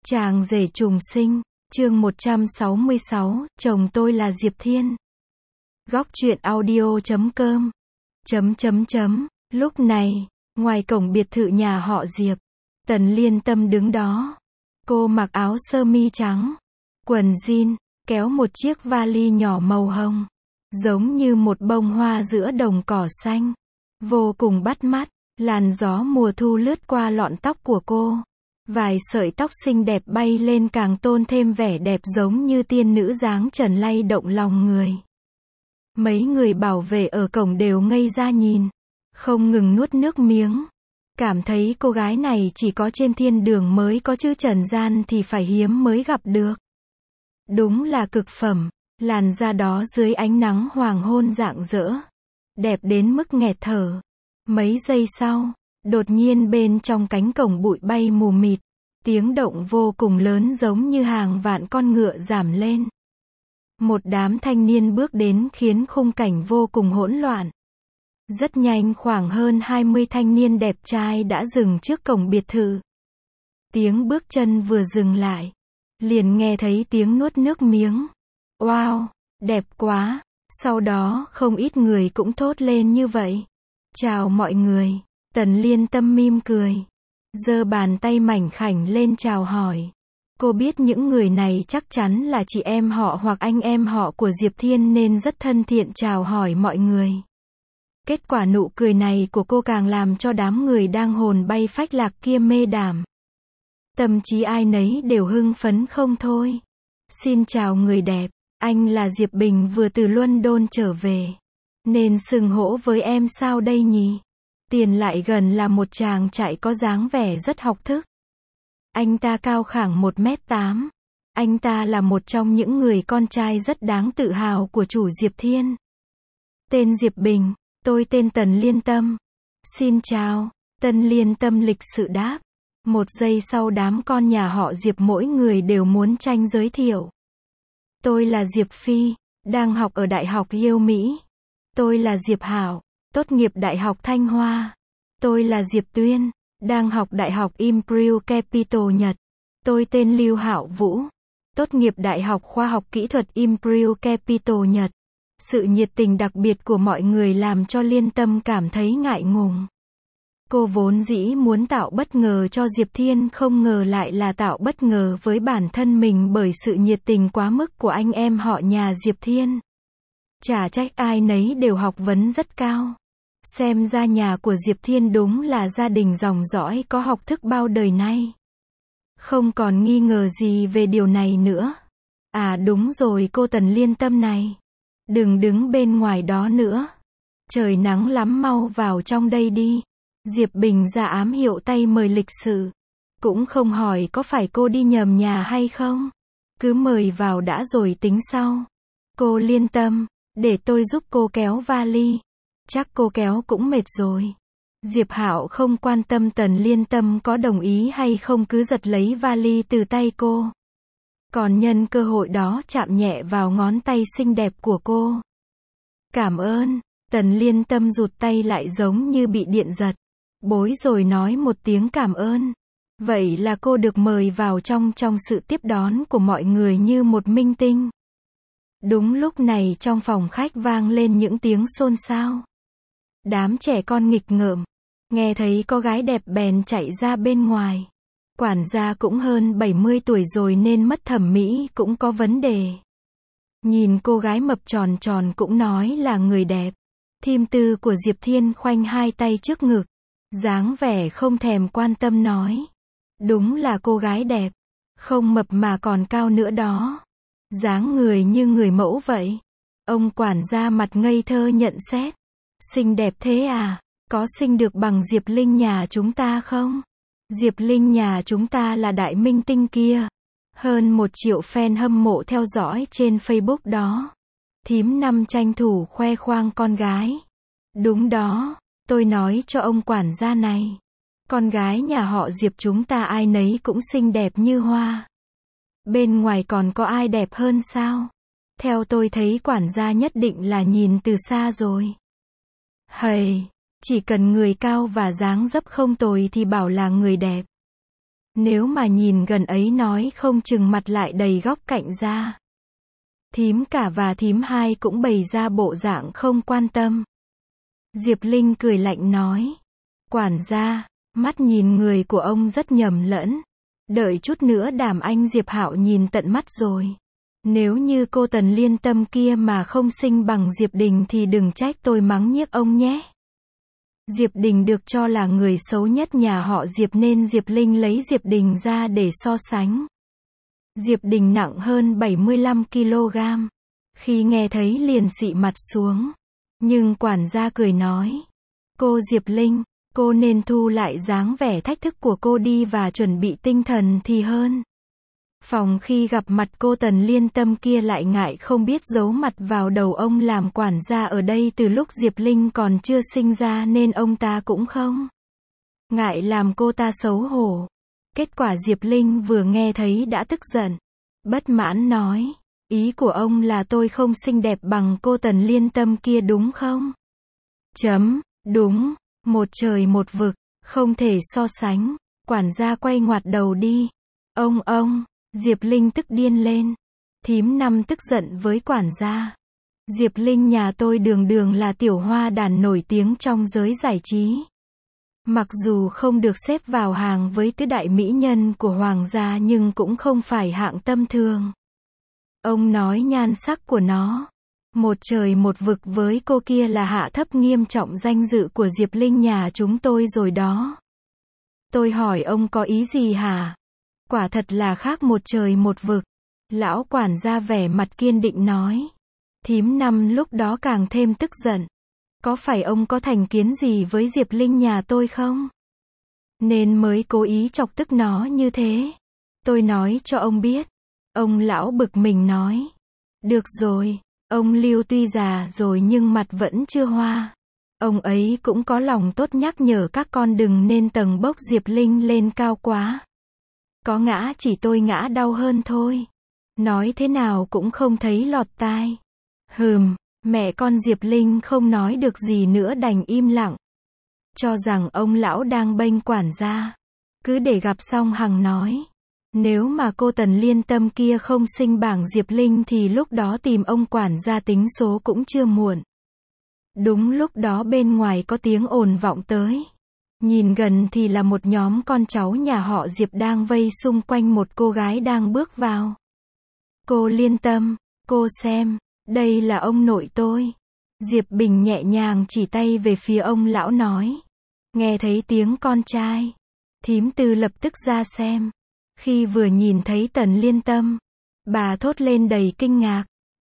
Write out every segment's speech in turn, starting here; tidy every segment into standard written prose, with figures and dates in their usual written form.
Chàng rể trùng sinh, chương 166, chồng tôi là Diệp Thiên. Góc truyện audio.com. Lúc này, ngoài cổng biệt thự nhà họ Diệp, Tần Liên Tâm đứng đó. Cô mặc áo sơ mi trắng, quần jean, kéo một chiếc vali nhỏ màu hồng, giống như một bông hoa giữa đồng cỏ xanh. Vô cùng bắt mắt, làn gió mùa thu lướt qua lọn tóc của cô. Vài sợi tóc xinh đẹp bay lên càng tôn thêm vẻ đẹp giống như tiên nữ dáng trần lay động lòng người. Mấy người bảo vệ ở cổng đều ngây ra nhìn, không ngừng nuốt nước miếng. Cảm thấy cô gái này chỉ có trên thiên đường mới có chứ trần gian thì phải hiếm mới gặp được. Đúng là cực phẩm, làn da đó dưới ánh nắng hoàng hôn rạng rỡ. Đẹp đến mức nghẹt thở. Mấy giây sau, đột nhiên bên trong cánh cổng bụi bay mù mịt, tiếng động vô cùng lớn giống như hàng vạn con ngựa giảm lên. Một đám thanh niên bước đến khiến khung cảnh vô cùng hỗn loạn. Rất nhanh khoảng hơn 20 thanh niên đẹp trai đã dừng trước cổng biệt thự. Tiếng bước chân vừa dừng lại, liền nghe thấy tiếng nuốt nước miếng. Wow, đẹp quá! Sau đó không ít người cũng thốt lên như vậy. Chào mọi người. Tần Liên Tâm mỉm cười, giơ bàn tay mảnh khảnh lên chào hỏi. Cô biết những người này chắc chắn là chị em họ hoặc anh em họ của Diệp Thiên nên rất thân thiện chào hỏi mọi người. Kết quả nụ cười này của cô càng làm cho đám người đang hồn bay phách lạc kia mê đảm. Tâm trí ai nấy đều hưng phấn không thôi. Xin chào người đẹp, anh là Diệp Bình vừa từ London trở về. Nên xưng hỗ với em sao đây nhỉ? Tiền lại gần là một chàng trai có dáng vẻ rất học thức. Anh ta cao khoảng 1m8. Anh ta là một trong những người con trai rất đáng tự hào của chủ Diệp Thiên. Tên Diệp Bình, tôi tên Tần Liên Tâm. Xin chào, Tần Liên Tâm lịch sự đáp. Một giây sau đám con nhà họ Diệp mỗi người đều muốn tranh giới thiệu. Tôi là Diệp Phi, đang học ở Đại học Yêu Mỹ. Tôi là Diệp Hảo, tốt nghiệp Đại học Thanh Hoa. Tôi là Diệp Tuyên, đang học Đại học Imperial Capital Nhật. Tôi tên Lưu Hạo Vũ, tốt nghiệp Đại học Khoa học Kỹ thuật Imperial Capital Nhật. Sự nhiệt tình đặc biệt của mọi người làm cho Liên Tâm cảm thấy ngại ngùng. Cô vốn dĩ muốn tạo bất ngờ cho Diệp Thiên, không ngờ lại là tạo bất ngờ với bản thân mình bởi sự nhiệt tình quá mức của anh em họ nhà Diệp Thiên. Chả trách ai nấy đều học vấn rất cao. Xem ra nhà của Diệp Thiên đúng là gia đình dòng dõi có học thức bao đời nay. Không còn nghi ngờ gì về điều này nữa. À đúng rồi cô Tần Liên Tâm này. Đừng đứng bên ngoài đó nữa. Trời nắng lắm, mau vào trong đây đi. Diệp Bình ra ám hiệu tay mời lịch sự. Cũng không hỏi có phải cô đi nhầm nhà hay không. Cứ mời vào đã rồi tính sau. Cô Liên Tâm, để tôi giúp cô kéo vali. Chắc cô kéo cũng mệt rồi. Diệp Hạo không quan tâm Tần Liên Tâm có đồng ý hay không, cứ giật lấy vali từ tay cô. Còn nhân cơ hội đó chạm nhẹ vào ngón tay xinh đẹp của cô. Cảm ơn. Tần Liên Tâm rụt tay lại giống như bị điện giật. Bối rồi nói một tiếng cảm ơn. Vậy là cô được mời vào trong sự tiếp đón của mọi người như một minh tinh. Đúng lúc này trong phòng khách vang lên những tiếng xôn xao. Đám trẻ con nghịch ngợm, nghe thấy có gái đẹp bèn chạy ra bên ngoài. Quản gia cũng hơn 70 tuổi rồi nên mất thẩm mỹ cũng có vấn đề. Nhìn cô gái mập tròn tròn cũng nói là người đẹp. Thím tư của Diệp Thiên khoanh hai tay trước ngực, dáng vẻ không thèm quan tâm nói. Đúng là cô gái đẹp, không mập mà còn cao nữa đó. Dáng người như người mẫu vậy. Ông quản gia mặt ngây thơ nhận xét. Xinh đẹp thế à? Có xinh được bằng Diệp Linh nhà chúng ta không? Diệp Linh nhà chúng ta là đại minh tinh kia. Hơn 1 triệu fan hâm mộ theo dõi trên Facebook đó. Thím Năm tranh thủ khoe khoang con gái. Đúng đó, tôi nói cho ông quản gia này. Con gái nhà họ Diệp chúng ta ai nấy cũng xinh đẹp như hoa. Bên ngoài còn có ai đẹp hơn sao? Theo tôi thấy quản gia nhất định là nhìn từ xa rồi. Hầy, chỉ cần người cao và dáng dấp không tồi thì bảo là người đẹp. Nếu mà nhìn gần ấy nói không chừng mặt lại đầy góc cạnh ra. Thím cả và thím hai cũng bày ra bộ dạng không quan tâm. Diệp Linh cười lạnh nói. Quản gia, mắt nhìn người của ông rất nhầm lẫn. Đợi chút nữa đảm anh Diệp Hạo nhìn tận mắt rồi. Nếu như cô Tần Liên Tâm kia mà không sinh bằng Diệp Đình thì đừng trách tôi mắng nhiếc ông nhé. Diệp Đình được cho là người xấu nhất nhà họ Diệp nên Diệp Linh lấy Diệp Đình ra để so sánh. Diệp Đình nặng hơn 75 kg. Khi nghe thấy liền xị mặt xuống. Nhưng quản gia cười nói. Cô Diệp Linh, cô nên thu lại dáng vẻ thách thức của cô đi và chuẩn bị tinh thần thì hơn. Phòng khi gặp mặt cô Tần Liên Tâm kia lại ngại không biết giấu mặt vào đầu ông làm quản gia ở đây từ lúc Diệp Linh còn chưa sinh ra nên ông ta cũng không ngại làm cô ta xấu hổ. Kết quả Diệp Linh vừa nghe thấy đã tức giận. Bất mãn nói. Ý của ông là tôi không xinh đẹp bằng cô Tần Liên Tâm kia đúng không? Đúng, một trời một vực, không thể so sánh. Quản gia quay ngoặt đầu đi. Ông, Diệp Linh tức điên lên. Thím Năm tức giận với quản gia. Diệp Linh nhà tôi đường đường là tiểu hoa đàn nổi tiếng trong giới giải trí. Mặc dù không được xếp vào hàng với tứ đại mỹ nhân của hoàng gia nhưng cũng không phải hạng tầm thường. Ông nói nhan sắc của nó một trời một vực với cô kia là hạ thấp nghiêm trọng danh dự của Diệp Linh nhà chúng tôi rồi đó. Tôi hỏi ông có ý gì hả? Quả thật là khác một trời một vực. Lão quản gia vẻ mặt kiên định nói. Thím Năm lúc đó càng thêm tức giận. Có phải ông có thành kiến gì với Diệp Linh nhà tôi không? Nên mới cố ý chọc tức nó như thế. Tôi nói cho ông biết. Ông lão bực mình nói. Được rồi, ông Lưu tuy già rồi nhưng mặt vẫn chưa hoa. Ông ấy cũng có lòng tốt nhắc nhở các con đừng nên tầng bốc Diệp Linh lên cao quá. Có ngã chỉ tôi ngã đau hơn thôi. Nói thế nào cũng không thấy lọt tai. Mẹ con Diệp Linh không nói được gì nữa đành im lặng. Cho rằng ông lão đang bênh quản gia. Cứ để gặp xong hằng nói. Nếu mà cô Tần Liên Tâm kia không sinh bảng Diệp Linh thì lúc đó tìm ông quản gia tính số cũng chưa muộn. Đúng lúc đó bên ngoài có tiếng ồn vọng tới. Nhìn gần thì là một nhóm con cháu nhà họ Diệp đang vây xung quanh một cô gái đang bước vào. Cô Liên Tâm, cô xem, đây là ông nội tôi. Diệp Bình nhẹ nhàng chỉ tay về phía ông lão nói. Nghe thấy tiếng con trai. Thím Tư lập tức ra xem. Khi vừa nhìn thấy Tần Liên Tâm, bà thốt lên đầy kinh ngạc.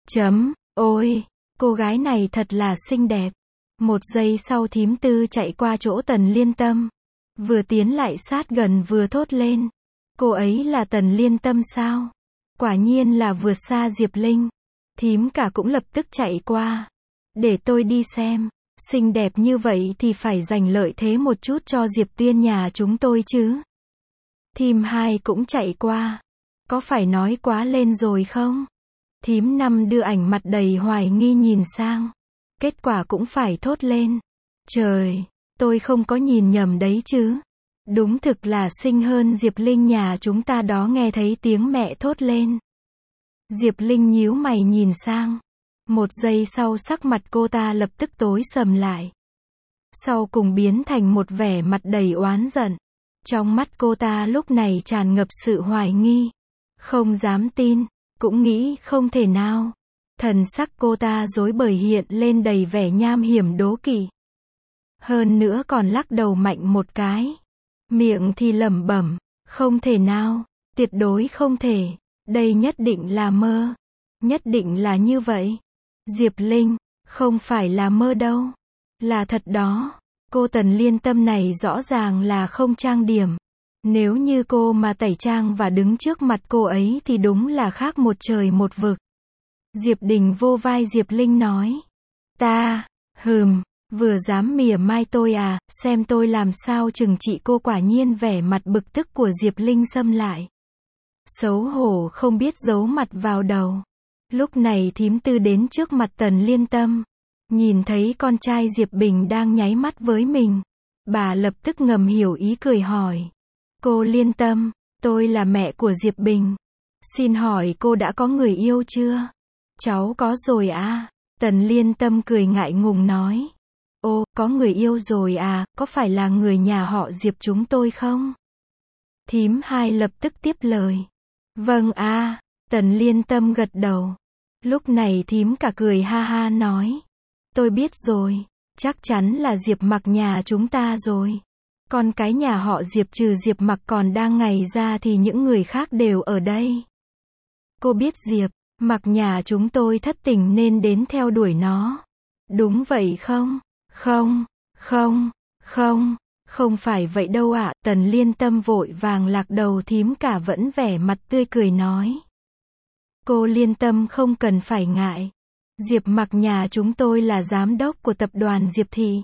Ôi, cô gái này thật là xinh đẹp. Một giây sau thím Tư chạy qua chỗ Tần Liên Tâm. Vừa tiến lại sát gần vừa thốt lên. Cô ấy là Tần Liên Tâm sao? Quả nhiên là vượt xa Diệp Linh. Thím cả cũng lập tức chạy qua. Để tôi đi xem. Xinh đẹp như vậy thì phải dành lợi thế một chút cho Diệp Tuyên nhà chúng tôi chứ. Thím hai cũng chạy qua. Có phải nói quá lên rồi không? Thím Năm đưa ảnh mặt đầy hoài nghi nhìn sang. Kết quả cũng phải thốt lên. Trời, tôi không có nhìn nhầm đấy chứ. Đúng thực là xinh hơn Diệp Linh nhà chúng ta đó nghe thấy tiếng mẹ thốt lên. Diệp Linh nhíu mày nhìn sang. Một giây sau sắc mặt cô ta lập tức tối sầm lại. Sau cùng biến thành một vẻ mặt đầy oán giận. Trong mắt cô ta lúc này tràn ngập sự hoài nghi. Không dám tin, cũng nghĩ không thể nào. Thần sắc cô ta rối bời hiện lên đầy vẻ nham hiểm đố kỵ. Hơn nữa còn lắc đầu mạnh một cái. Miệng thì lẩm bẩm, không thể nào, tuyệt đối không thể. Đây nhất định là mơ. Nhất định là như vậy. Diệp Linh, không phải là mơ đâu. Là thật đó. Cô Tần Liên Tâm này rõ ràng là không trang điểm. Nếu như cô mà tẩy trang và đứng trước mặt cô ấy thì đúng là khác một trời một vực. Diệp Đình vô vai Diệp Linh nói. Ta, vừa dám mỉa mai tôi à, xem tôi làm sao trừng trị cô. Quả nhiên vẻ mặt bực tức của Diệp Linh xâm lại. Xấu hổ không biết giấu mặt vào đầu. Lúc này thím Tư đến trước mặt Tần Liên Tâm. Nhìn thấy con trai Diệp Bình đang nháy mắt với mình. Bà lập tức ngầm hiểu ý cười hỏi. Cô Liên Tâm, Tôi là mẹ của Diệp Bình. Xin hỏi cô đã có người yêu chưa? Cháu có rồi à? Tần Liên Tâm cười ngại ngùng nói. Ô, có người yêu rồi à, có phải là người nhà họ Diệp chúng tôi không? Thím Hai lập tức tiếp lời. Vâng a. Tần Liên Tâm gật đầu. Lúc này thím cả cười ha ha nói. Tôi biết rồi, chắc chắn là Diệp Mặc nhà chúng ta rồi. Con cái nhà họ Diệp trừ Diệp Mặc còn đang ngày ra thì những người khác đều ở đây. Cô biết Diệp Mặc nhà chúng tôi thất tình nên đến theo đuổi nó. Đúng vậy không? Không, không, không, không phải vậy đâu ạ. Tần Liên Tâm vội vàng lạc đầu, thím cả vẫn vẻ mặt tươi cười nói. Cô Liên Tâm không cần phải ngại. Diệp Mặc nhà chúng tôi là giám đốc của tập đoàn Diệp Thị.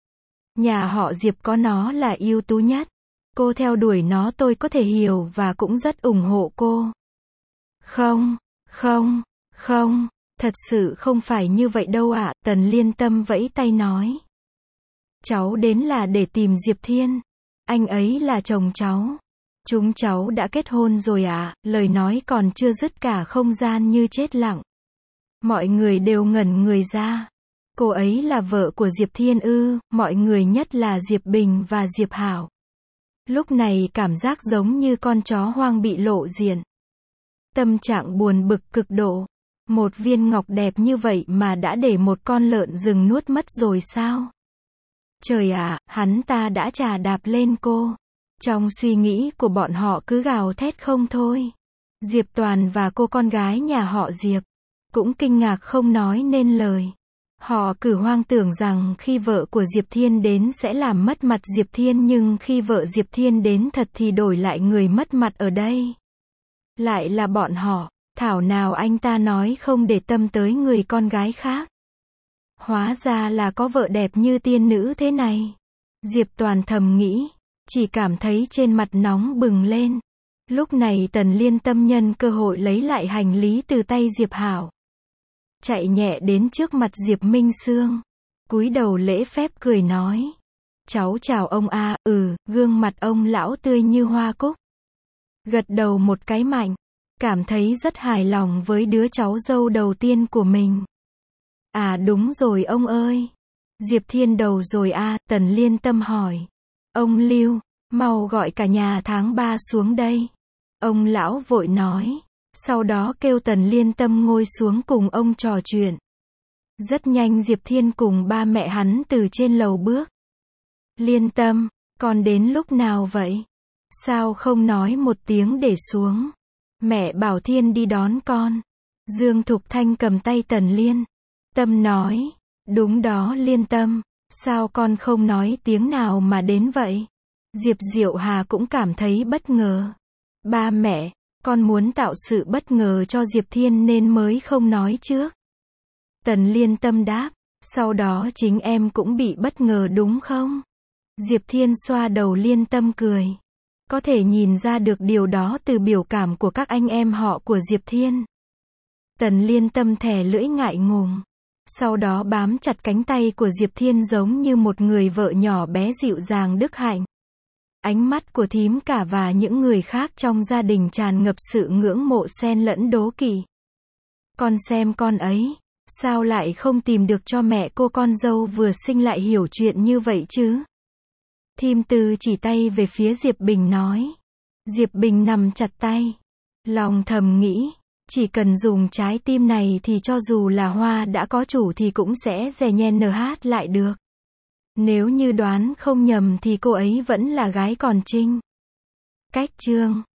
Nhà họ Diệp có nó là ưu tú nhất. Cô theo đuổi nó tôi có thể hiểu và cũng rất ủng hộ cô. Không, không, không, thật sự không phải như vậy đâu ạ. Tần Liên Tâm vẫy tay nói. Cháu đến là để tìm Diệp Thiên. Anh ấy là chồng cháu. Chúng cháu đã kết hôn rồi ạ. Lời nói còn chưa dứt cả không gian như chết lặng. Mọi người đều ngẩn người ra. Cô ấy là vợ của Diệp Thiên ư? Mọi người nhất là Diệp Bình và Diệp Hảo. Lúc này cảm giác giống như con chó hoang bị lộ diện. Tâm trạng buồn bực cực độ. Một viên ngọc đẹp như vậy mà đã để một con lợn rừng nuốt mất rồi sao? Trời ạ, hắn ta đã chà đạp lên cô. Trong suy nghĩ của bọn họ cứ gào thét không thôi. Diệp Toàn và cô con gái nhà họ Diệp cũng kinh ngạc không nói nên lời. Họ cứ hoang tưởng rằng khi vợ của Diệp Thiên đến sẽ làm mất mặt Diệp Thiên, nhưng khi vợ Diệp Thiên đến thật thì đổi lại người mất mặt ở đây. Lại là bọn họ. Thảo nào anh ta nói không để tâm tới người con gái khác. Hóa ra là có vợ đẹp như tiên nữ thế này. Diệp Toàn thầm nghĩ, chỉ cảm thấy trên mặt nóng bừng lên. Lúc này Tần Liên Tâm nhân cơ hội lấy lại hành lý từ tay Diệp Hảo. Chạy nhẹ đến trước mặt Diệp Minh Sương. Cúi đầu lễ phép cười nói. Cháu chào ông a. Gương mặt ông lão tươi như hoa cúc. Gật đầu một cái mạnh. Cảm thấy rất hài lòng với đứa cháu dâu đầu tiên của mình. À đúng rồi ông ơi. Diệp Thiên đầu rồi a. Tần Liên Tâm hỏi. Ông Lưu, mau gọi cả nhà tháng 3 xuống đây. Ông lão vội nói. Sau đó kêu Tần Liên Tâm ngồi xuống cùng ông trò chuyện. Rất nhanh Diệp Thiên cùng ba mẹ hắn từ trên lầu bước. Liên Tâm, con đến lúc nào vậy? Sao không nói một tiếng để xuống? Mẹ bảo Thiên đi đón con. Dương Thục Thanh cầm tay Tần Liên Tâm nói. Đúng đó Liên Tâm, sao con không nói tiếng nào mà đến vậy? Diệp Diệu Hà cũng cảm thấy bất ngờ. Ba mẹ, con muốn tạo sự bất ngờ cho Diệp Thiên nên mới không nói trước. Tần Liên Tâm đáp. Sau đó chính em cũng bị bất ngờ đúng không? Diệp Thiên xoa đầu Liên Tâm cười. Có thể nhìn ra được điều đó từ biểu cảm của các anh em họ của Diệp Thiên. Tần Liên Tâm thè lưỡi ngại ngùng. Sau đó bám chặt cánh tay của Diệp Thiên giống như một người vợ nhỏ bé dịu dàng đức hạnh. Ánh mắt của thím cả và những người khác trong gia đình tràn ngập sự ngưỡng mộ xen lẫn đố kỵ. Con xem con ấy, sao lại không tìm được cho mẹ cô con dâu vừa sinh lại hiểu chuyện như vậy chứ? Thím Tư chỉ tay về phía Diệp Bình nói. Diệp Bình nằm chặt tay. Lòng thầm nghĩ, chỉ cần dùng trái tim này thì cho dù là hoa đã có chủ thì cũng sẽ dè nhen nở hát lại được. Nếu như đoán không nhầm thì cô ấy vẫn là gái còn trinh. Cách chương